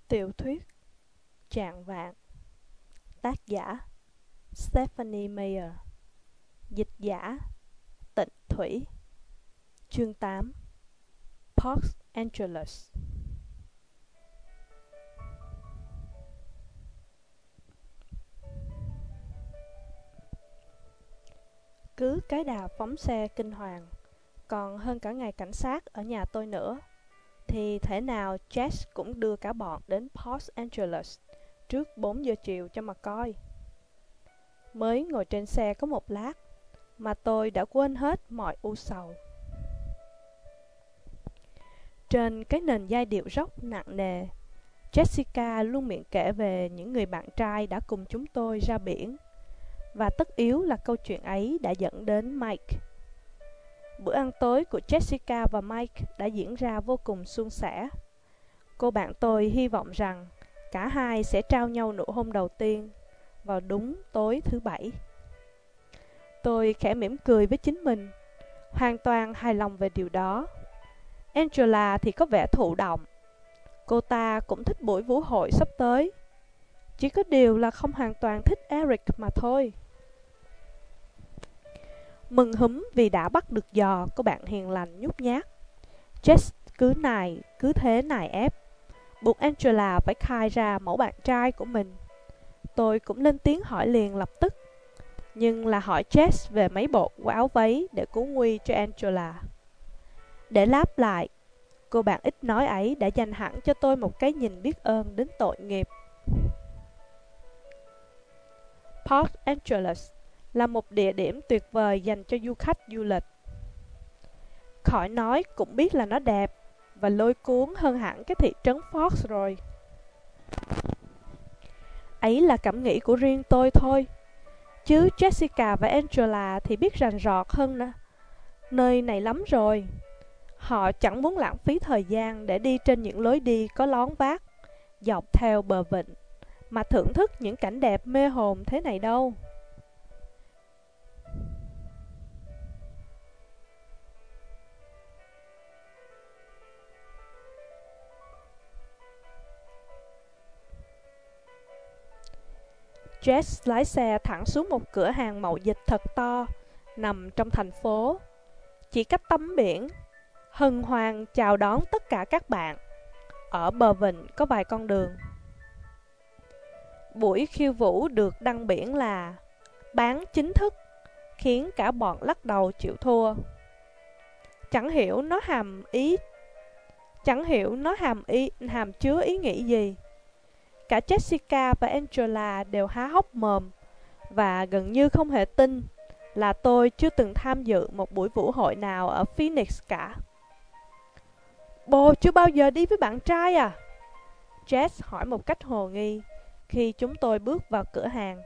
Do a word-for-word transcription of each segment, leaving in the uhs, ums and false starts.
Tiểu thuyết Chạng vạng. Tác giả Stephanie Meyer. Dịch giả Tịnh Thủy. Chương tám. Port Angeles. Cứ cái đà phóng xe kinh hoàng, còn hơn cả ngày cảnh sát ở nhà tôi nữa, thì thể nào Jess cũng đưa cả bọn đến Port Angeles trước bốn giờ chiều cho mà coi. Mới ngồi trên xe có một lát mà tôi đã quên hết mọi u sầu. Trên cái nền giai điệu rock nặng nề, Jessica luôn miệng kể về những người bạn trai đã cùng chúng tôi ra biển, và tất yếu là câu chuyện ấy đã dẫn đến Mike. Bữa ăn tối của Jessica và Mike đã diễn ra vô cùng suôn sẻ. Cô bạn tôi hy vọng rằng cả hai sẽ trao nhau nụ hôn đầu tiên vào đúng tối thứ bảy. Tôi khẽ mỉm cười với chính mình, hoàn toàn hài lòng về điều đó. Angela thì có vẻ thụ động. Cô ta cũng thích buổi vũ hội sắp tới. Chỉ có điều là không hoàn toàn thích Eric mà thôi. Mừng húm vì đã bắt được giò, cô bạn hiền lành nhút nhát. Jess cứ này, cứ thế nài ép, buộc Angela phải khai ra mẫu bạn trai của mình. Tôi cũng lên tiếng hỏi liền lập tức, nhưng là hỏi Jess về mấy bộ áo váy để cứu nguy cho Angela. Để đáp lại, cô bạn ít nói ấy đã dành hẳn cho tôi một cái nhìn biết ơn đến tội nghiệp. Port Angeles là một địa điểm tuyệt vời dành cho du khách du lịch. Khỏi nói cũng biết là nó đẹp và lôi cuốn hơn hẳn cái thị trấn Fort rồi. Ấy là cảm nghĩ của riêng tôi thôi, chứ Jessica và Angela thì biết rành rọt hơn nữa. Nơi này lắm rồi. Họ chẳng muốn lãng phí thời gian để đi trên những lối đi có lón vát dọc theo bờ vịnh mà thưởng thức những cảnh đẹp mê hồn thế này đâu. Jess lái xe thẳng xuống một cửa hàng mậu dịch thật to, nằm trong thành phố. Chỉ cách tắm biển, hân hoan chào đón tất cả các bạn. Ở bờ vịnh có vài con đường. Buổi khiêu vũ được đăng biển là bán chính thức, khiến cả bọn lắc đầu chịu thua. Chẳng hiểu nó hàm ý, chẳng hiểu nó hàm ý, hàm chứa ý nghĩ gì. Cả Jessica và Angela đều há hốc mồm và gần như không hề tin là tôi chưa từng tham dự một buổi vũ hội nào ở Phoenix cả. Bồ chưa bao giờ đi với bạn trai à? Jess hỏi một cách hồ nghi khi chúng tôi bước vào cửa hàng.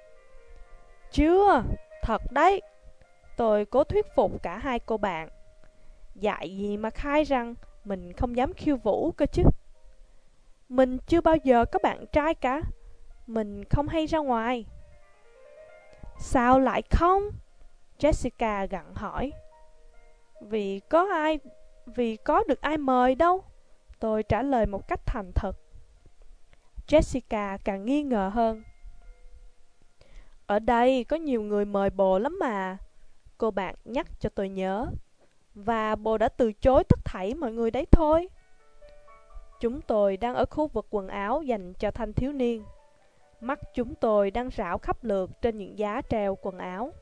Chưa, thật đấy. Tôi cố thuyết phục cả hai cô bạn. Dại gì mà khai rằng mình không dám khiêu vũ cơ chứ. Mình chưa bao giờ có bạn trai cả. Mình không hay ra ngoài. Sao lại không? Jessica gặng hỏi. Vì có ai, vì có được ai mời đâu. Tôi trả lời một cách thành thật. Jessica càng nghi ngờ hơn. Ở đây có nhiều người mời bồ lắm mà. Cô bạn nhắc cho tôi nhớ. Và bồ đã từ chối tất thảy mọi người đấy thôi. Chúng tôi đang ở khu vực quần áo dành cho thanh thiếu niên. Mắt chúng tôi đang rảo khắp lượt trên những giá treo quần áo.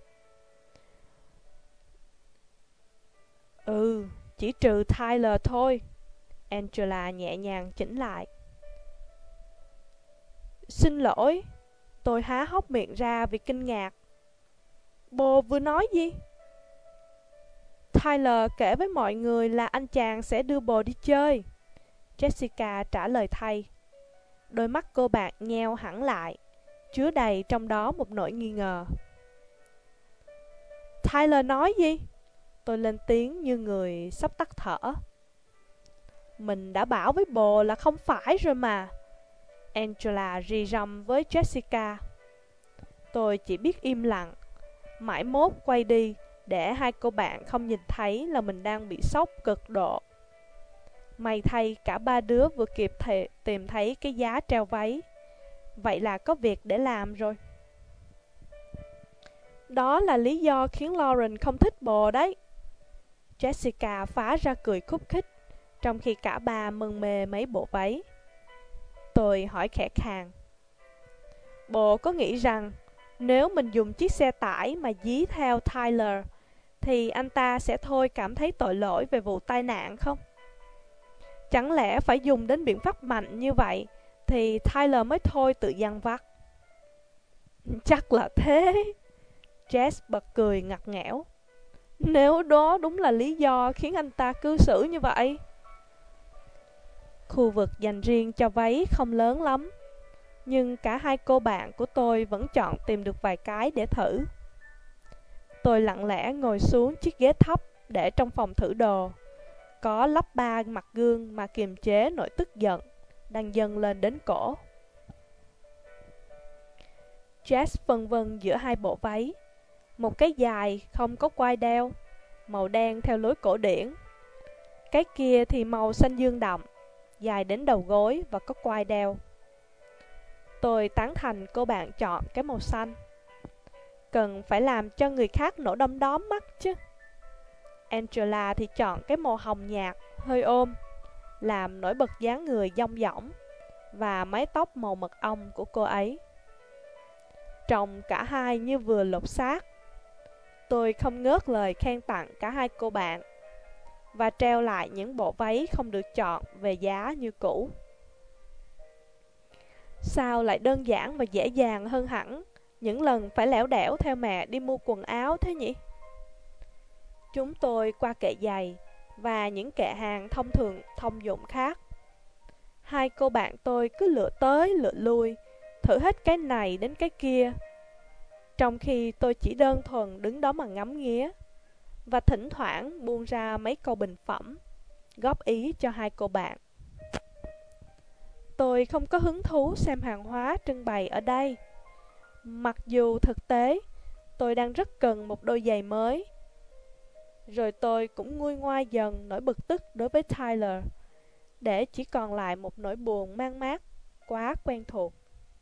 Ừ, chỉ trừ Tyler thôi. Angela nhẹ nhàng chỉnh lại. Xin lỗi. Tôi há hốc miệng ra vì kinh ngạc. Bồ vừa nói gì? Tyler kể với mọi người là anh chàng sẽ đưa bồ đi chơi. Jessica trả lời thay. Đôi mắt cô bạn nheo hẳn lại, chứa đầy trong đó một nỗi nghi ngờ. Tyler nói gì? Tôi lên tiếng như người sắp tắt thở. Mình đã bảo với bồ là không phải rồi mà. Angela rì rầm với Jessica. Tôi chỉ biết im lặng, mãi mốt quay đi để hai cô bạn không nhìn thấy là mình đang bị sốc cực độ. May thay cả ba đứa vừa kịp thể tìm thấy cái giá treo váy. Vậy là có việc để làm rồi. Đó là lý do khiến Lauren không thích bồ đấy. Jessica phá ra cười khúc khích, trong khi cả ba mân mê mấy bộ váy. Tôi hỏi khẽ khàng. Bộ có nghĩ rằng nếu mình dùng chiếc xe tải mà dí theo Tyler thì anh ta sẽ thôi cảm thấy tội lỗi về vụ tai nạn không? Chẳng lẽ phải dùng đến biện pháp mạnh như vậy thì Tyler mới thôi tự dằn vặt? Chắc là thế. Jess bật cười ngặt nghẽo. Nếu đó đúng là lý do khiến anh ta cư xử như vậy. Khu vực dành riêng cho váy không lớn lắm, nhưng cả hai cô bạn của tôi vẫn chọn tìm được vài cái để thử. Tôi lặng lẽ ngồi xuống chiếc ghế thấp để trong phòng thử đồ, có lắp ba mặt gương mà kiềm chế nỗi tức giận đang dâng lên đến cổ. Jess phân vân giữa hai bộ váy. Một cái dài không có quai đeo, màu đen theo lối cổ điển. Cái kia thì màu xanh dương đậm, dài đến đầu gối và có quai đeo. Tôi tán thành cô bạn chọn cái màu xanh. Cần phải làm cho người khác nổ đom đóm mắt chứ. Angela thì chọn cái màu hồng nhạt, hơi ôm, làm nổi bật dáng người dong dỏng và mái tóc màu mật ong của cô ấy. Trông cả hai như vừa lột xác. Tôi không ngớt lời khen tặng cả hai cô bạn và treo lại những bộ váy không được chọn về giá như cũ. Sao lại đơn giản và dễ dàng hơn hẳn những lần phải lẻo đẻo theo mẹ đi mua quần áo thế nhỉ? Chúng tôi qua kệ giày và những kệ hàng thông thường thông dụng khác. Hai cô bạn tôi cứ lựa tới lựa lui, thử hết cái này đến cái kia, trong khi tôi chỉ đơn thuần đứng đó mà ngắm nghía và thỉnh thoảng buông ra mấy câu bình phẩm, góp ý cho hai cô bạn. Tôi không có hứng thú xem hàng hóa trưng bày ở đây, mặc dù thực tế tôi đang rất cần một đôi giày mới. Rồi tôi cũng nguôi ngoai dần nỗi bực tức đối với Tyler, để chỉ còn lại một nỗi buồn man mác quá quen thuộc.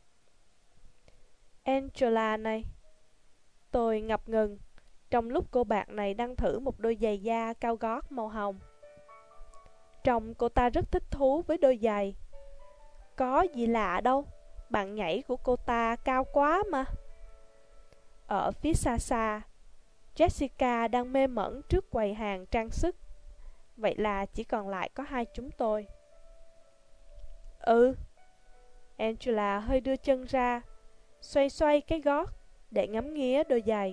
Angela này, tôi ngập ngừng trong lúc cô bạn này đang thử một đôi giày da cao gót màu hồng. Trông cô ta rất thích thú với đôi giày. Có gì lạ đâu, bạn nhảy của cô ta cao quá mà. Ở phía xa xa, Jessica đang mê mẩn trước quầy hàng trang sức. Vậy là chỉ còn lại có hai chúng tôi. Ừ. Angela hơi đưa chân ra, xoay xoay cái gót để ngắm nghía đôi giày.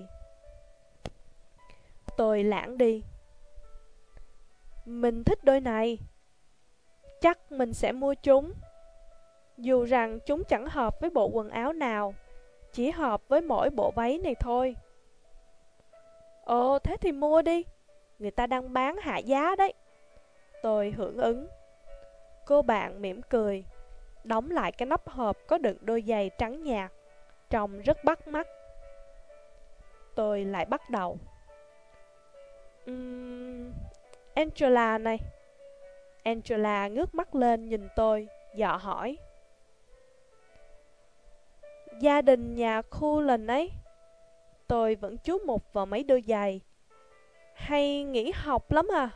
Tôi lãng đi. Mình thích đôi này. Chắc mình sẽ mua chúng. Dù rằng chúng chẳng hợp với bộ quần áo nào, chỉ hợp với mỗi bộ váy này thôi. Ồ, thế thì mua đi. Người ta đang bán hạ giá đấy. Tôi hưởng ứng. Cô bạn mỉm cười, đóng lại cái nắp hộp có đựng đôi giày trắng nhạt, trông rất bắt mắt. Tôi lại bắt đầu. Uhm, Angela này. Angela ngước mắt lên nhìn tôi, dò hỏi. Gia đình nhà Cullen ấy. Tôi vẫn chú mục vào mấy đôi giày. Hay nghỉ học lắm à?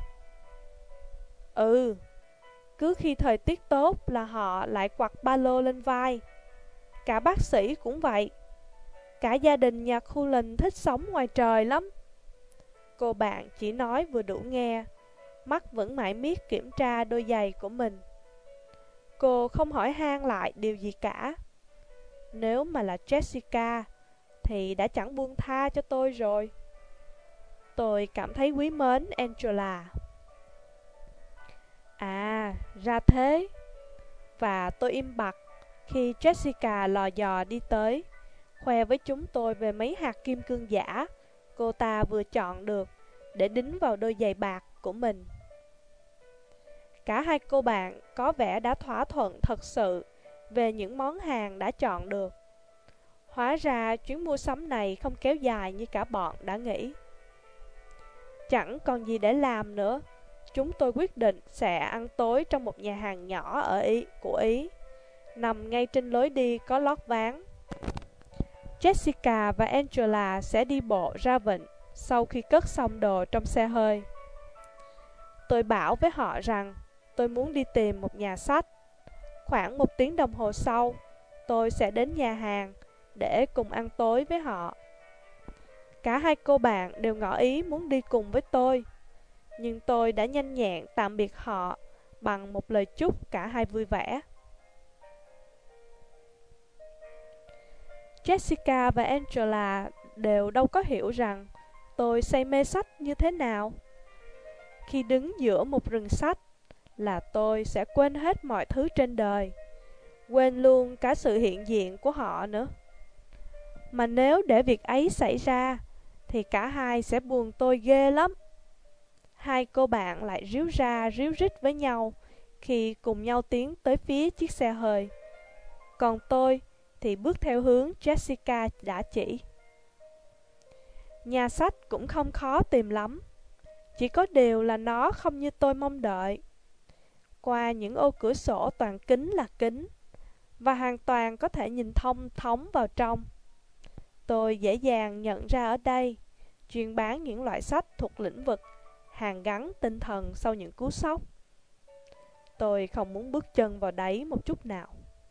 Ừ. Cứ khi thời tiết tốt là họ lại quặt ba lô lên vai. Cả bác sĩ cũng vậy. Cả gia đình nhà Cullen thích sống ngoài trời lắm. Cô bạn chỉ nói vừa đủ nghe, mắt vẫn mải miết kiểm tra đôi giày của mình. Cô không hỏi han lại điều gì cả. Nếu mà là Jessica thì đã chẳng buông tha cho tôi rồi. Tôi cảm thấy quý mến Angela. À, ra thế. Và tôi im bặt khi Jessica lò dò đi tới, khoe với chúng tôi về mấy hạt kim cương giả cô ta vừa chọn được để đính vào đôi giày bạc của mình. Cả hai cô bạn có vẻ đã thỏa thuận thật sự về những món hàng đã chọn được. Hóa ra chuyến mua sắm này không kéo dài như cả bọn đã nghĩ. Chẳng còn gì để làm nữa, chúng tôi quyết định sẽ ăn tối trong một nhà hàng nhỏ ở Ý, của Ý, nằm ngay trên lối đi có lót ván. Jessica và Angela sẽ đi bộ ra vịnh sau khi cất xong đồ trong xe hơi. Tôi bảo với họ rằng tôi muốn đi tìm một nhà sách. Khoảng một tiếng đồng hồ sau, tôi sẽ đến nhà hàng để cùng ăn tối với họ. Cả hai cô bạn đều ngỏ ý muốn đi cùng với tôi, nhưng tôi đã nhanh nhẹn tạm biệt họ bằng một lời chúc cả hai vui vẻ. Jessica và Angela đều đâu có hiểu rằng tôi say mê sách như thế nào. Khi đứng giữa một rừng sách là tôi sẽ quên hết mọi thứ trên đời, quên luôn cả sự hiện diện của họ nữa. Mà nếu để việc ấy xảy ra thì cả hai sẽ buồn tôi ghê lắm. Hai cô bạn lại ríu ra ríu rít với nhau khi cùng nhau tiến tới phía chiếc xe hơi. Còn tôi thì bước theo hướng Jessica đã chỉ. Nhà sách cũng không khó tìm lắm, chỉ có điều là nó không như tôi mong đợi. Qua những ô cửa sổ toàn kính là kính, và hoàn toàn có thể nhìn thông thống vào trong. Tôi dễ dàng nhận ra ở đây chuyên bán những loại sách thuộc lĩnh vực hàn gắn tinh thần sau những cú sốc. Tôi không muốn bước chân vào đấy một chút nào.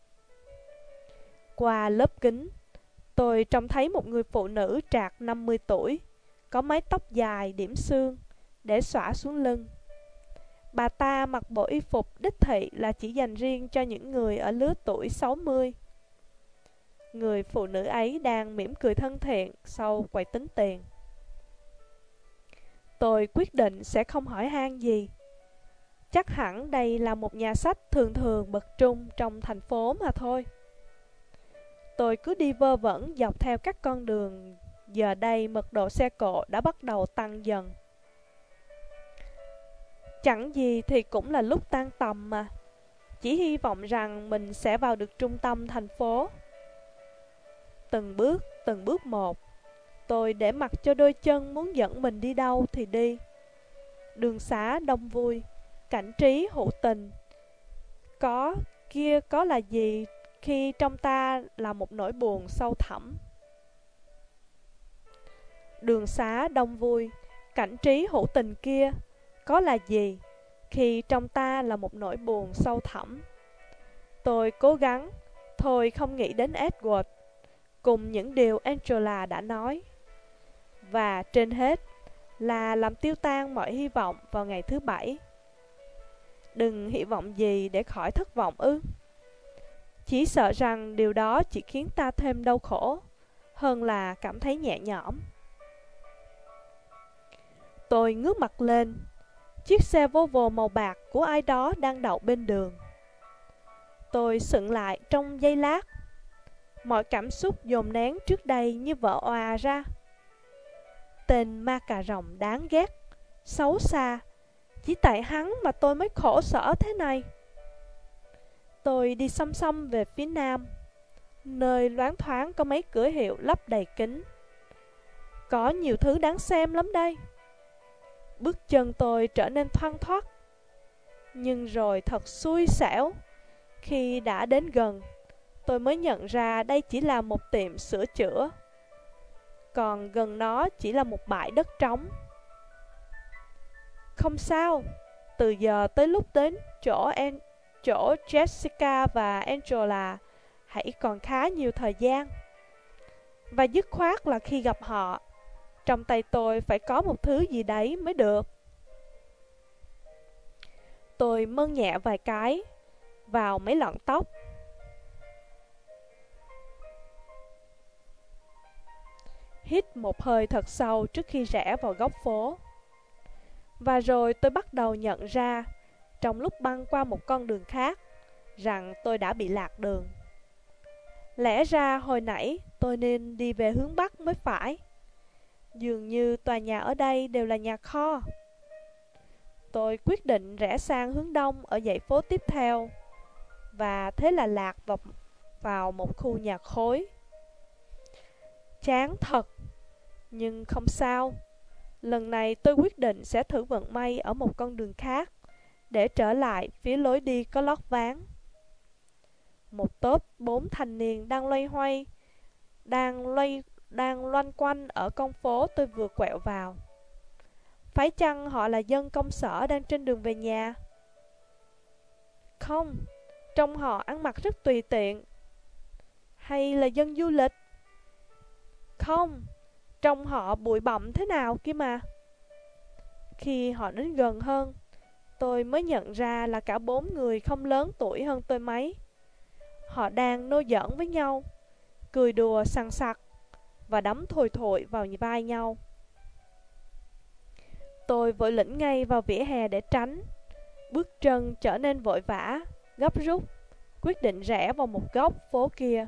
Qua lớp kính, tôi trông thấy một người phụ nữ trạc năm mươi tuổi, có mái tóc dài điểm xương, để xõa xuống lưng. Bà ta mặc bộ y phục đích thị là chỉ dành riêng cho những người ở lứa tuổi sáu mươi. Người phụ nữ ấy đang mỉm cười thân thiện sau quầy tính tiền. Tôi quyết định sẽ không hỏi han gì. Chắc hẳn đây là một nhà sách thường thường bậc trung trong thành phố mà thôi. Tôi cứ đi vơ vẩn dọc theo các con đường. Giờ đây mật độ xe cộ đã bắt đầu tăng dần. Chẳng gì thì cũng là lúc tan tầm mà. Chỉ hy vọng rằng mình sẽ vào được trung tâm thành phố. Từng bước, từng bước một, tôi để mặc cho đôi chân muốn dẫn mình đi đâu thì đi. Đường xá đông vui, cảnh trí hữu tình. Có, kia có là gì khi trong ta là một nỗi buồn sâu thẳm. Đường xá đông vui, cảnh trí hữu tình kia có là gì khi trong ta là một nỗi buồn sâu thẳm. Tôi cố gắng thôi không nghĩ đến Edward cùng những điều Angela đã nói, và trên hết là làm tiêu tan mọi hy vọng vào ngày thứ bảy. Đừng hy vọng gì để khỏi thất vọng ư? Chỉ sợ rằng điều đó chỉ khiến ta thêm đau khổ hơn là cảm thấy nhẹ nhõm. Tôi ngước mặt lên. Chiếc xe Volvo màu bạc của ai đó đang đậu bên đường. Tôi sững lại trong giây lát. Mọi cảm xúc dồn nén trước đây như vỡ òa ra. Tên ma cà rồng đáng ghét, xấu xa, chỉ tại hắn mà tôi mới khổ sở thế này. Tôi đi xăm xăm về phía nam, nơi loáng thoáng có mấy cửa hiệu lắp đầy kính. Có nhiều thứ đáng xem lắm đây. Bước chân tôi trở nên thoăn thoắt. Nhưng rồi thật xui xẻo, khi đã đến gần, tôi mới nhận ra đây chỉ là một tiệm sửa chữa, còn gần nó chỉ là một bãi đất trống. Không sao, từ giờ tới lúc đến chỗ, en, chỗ Jessica và Angela hãy còn khá nhiều thời gian. Và dứt khoát là khi gặp họ, trong tay tôi phải có một thứ gì đấy mới được. Tôi mơn nhẹ vài cái vào mấy lọn tóc. Hít một hơi thật sâu trước khi rẽ vào góc phố. Và rồi tôi bắt đầu nhận ra, trong lúc băng qua một con đường khác, rằng tôi đã bị lạc đường. Lẽ ra hồi nãy tôi nên đi về hướng Bắc mới phải. Dường như tòa nhà ở đây đều là nhà kho. Tôi quyết định rẽ sang hướng Đông ở dãy phố tiếp theo, và thế là lạc vào, vào một khu nhà khối. Chán thật, nhưng không sao. Lần này tôi quyết định sẽ thử vận may ở một con đường khác, để trở lại phía lối đi có lót ván. Một tốp bốn thanh niên đang loay hoay, đang loay, đang loanh quanh ở con phố tôi vừa quẹo vào. Phải chăng họ là dân công sở đang trên đường về nhà? Không, trông họ ăn mặc rất tùy tiện. Hay là dân du lịch? Không, trông họ bụi bặm thế nào kia mà. Khi họ đến gần hơn, tôi mới nhận ra là cả bốn người không lớn tuổi hơn tôi mấy. Họ đang nô giỡn với nhau, cười đùa sằng sặc và đấm thổi thổi vào vai nhau. Tôi vội lĩnh ngay vào vỉa hè để tránh. Bước chân trở nên vội vã, gấp rút, quyết định rẽ vào một góc phố kia.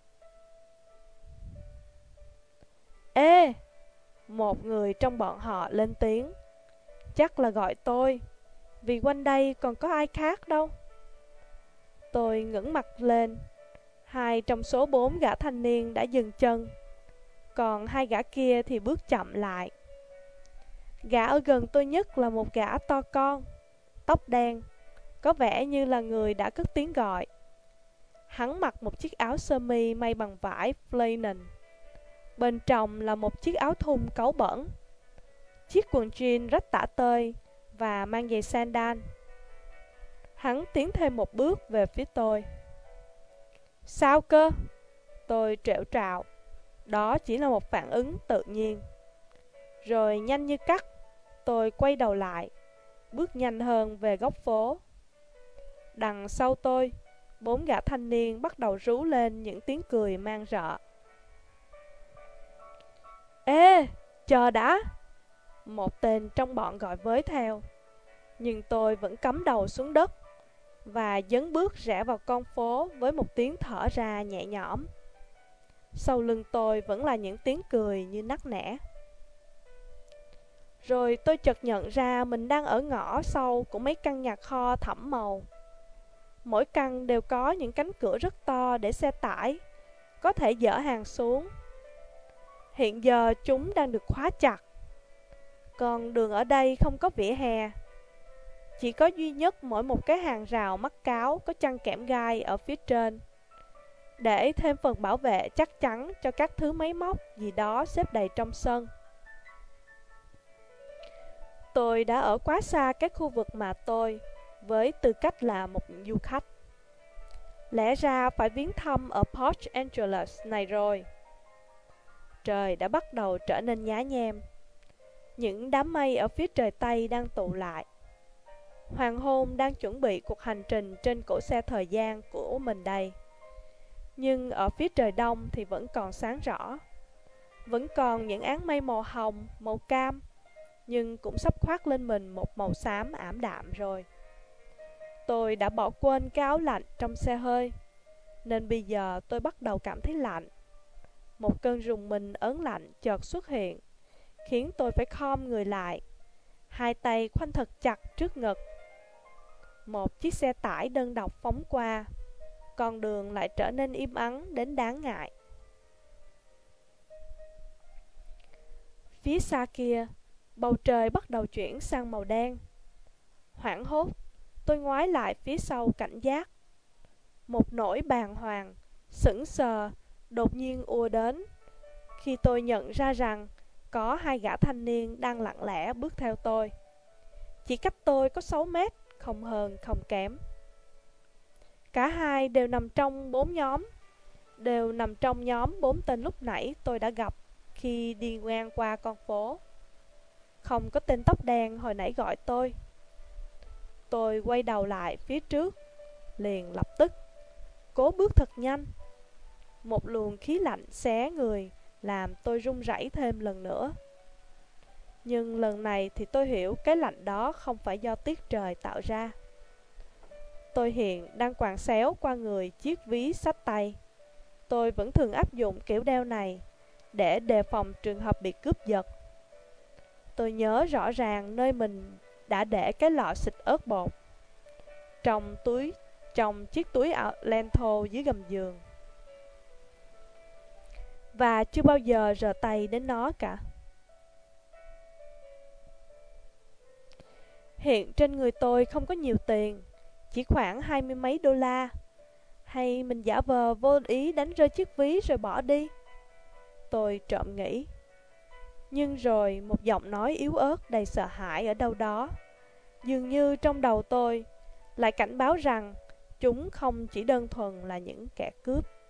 Ê! Một người trong bọn họ lên tiếng. Chắc là gọi tôi, vì quanh đây còn có ai khác đâu. Tôi ngẩng mặt lên. Hai trong số bốn gã thanh niên đã dừng chân, còn hai gã kia thì bước chậm lại. Gã ở gần tôi nhất là một gã to con, tóc đen, có vẻ như là người đã cất tiếng gọi. Hắn mặc một chiếc áo sơ mi may bằng vải flannel, bên trong là một chiếc áo thun cáu bẩn, chiếc quần jean rách tả tơi và mang giày sandal. Hắn tiến thêm một bước về phía tôi. Sao cơ? Tôi trẻo trạo. Đó chỉ là một phản ứng tự nhiên. Rồi nhanh như cắt, tôi quay đầu lại, bước nhanh hơn về góc phố. Đằng sau tôi, bốn gã thanh niên bắt đầu rú lên những tiếng cười man rợ. Ê, chờ đã! Một tên trong bọn gọi với theo. Nhưng tôi vẫn cắm đầu xuống đất và dấn bước rẽ vào con phố với một tiếng thở ra nhẹ nhõm. Sau lưng tôi vẫn là những tiếng cười như nắc nẻ. Rồi tôi chợt nhận ra mình đang ở ngõ sau của mấy căn nhà kho thẫm màu. Mỗi căn đều có những cánh cửa rất to để xe tải có thể dỡ hàng xuống. Hiện giờ chúng đang được khóa chặt. Còn đường ở đây không có vỉa hè. Chỉ có duy nhất mỗi một cái hàng rào mắc cáo có chăn kẽm gai ở phía trên, để thêm phần bảo vệ chắc chắn cho các thứ máy móc gì đó xếp đầy trong sân. Tôi đã ở quá xa cái khu vực mà tôi, với tư cách là một du khách, lẽ ra phải viếng thăm ở Port Angeles này rồi. Trời đã bắt đầu trở nên nhá nhem. Những đám mây ở phía trời Tây đang tụ lại. Hoàng hôn đang chuẩn bị cuộc hành trình trên cỗ xe thời gian của mình đây. Nhưng ở phía trời Đông thì vẫn còn sáng rõ. Vẫn còn những áng mây màu hồng, màu cam, nhưng cũng sắp khoác lên mình một màu xám ảm đạm rồi. Tôi đã bỏ quên cái áo lạnh trong xe hơi, nên bây giờ tôi bắt đầu cảm thấy lạnh. Một cơn rùng mình ớn lạnh chợt xuất hiện, khiến tôi phải khom người lại, hai tay khoanh thật chặt trước ngực. Một chiếc xe tải đơn độc phóng qua, con đường lại trở nên im ắng đến đáng ngại. Phía xa kia, bầu trời bắt đầu chuyển sang màu đen. Hoảng hốt, tôi ngoái lại phía sau cảnh giác. Một nỗi bàng hoàng, sững sờ, đột nhiên ùa đến, khi tôi nhận ra rằng có hai gã thanh niên đang lặng lẽ bước theo tôi. Chỉ cách tôi có sáu mét, không hơn không kém. Cả hai đều nằm trong bốn nhóm, đều nằm trong nhóm bốn tên lúc nãy tôi đã gặp khi đi ngang qua con phố. Không có tên tóc đen hồi nãy gọi tôi. Tôi quay đầu lại phía trước, liền lập tức cố bước thật nhanh. Một luồng khí lạnh xé người, làm tôi run rẩy thêm lần nữa. Nhưng lần này thì tôi hiểu cái lạnh đó không phải do tiết trời tạo ra. Tôi hiện đang quàng xéo qua người chiếc ví xách tay. Tôi vẫn thường áp dụng kiểu đeo này để đề phòng trường hợp bị cướp giật. Tôi nhớ rõ ràng nơi mình đã để cái lọ xịt ớt bột, trong túi, trong chiếc túi len thô dưới gầm giường, và chưa bao giờ rờ tay đến nó cả. Hiện trên người tôi không có nhiều tiền, chỉ khoảng hai mươi mấy đô la. Hay mình giả vờ vô ý đánh rơi chiếc ví rồi bỏ đi? Tôi trộm nghĩ. Nhưng rồi một giọng nói yếu ớt đầy sợ hãi ở đâu đó, dường như trong đầu tôi, lại cảnh báo rằng chúng không chỉ đơn thuần là những kẻ cướp.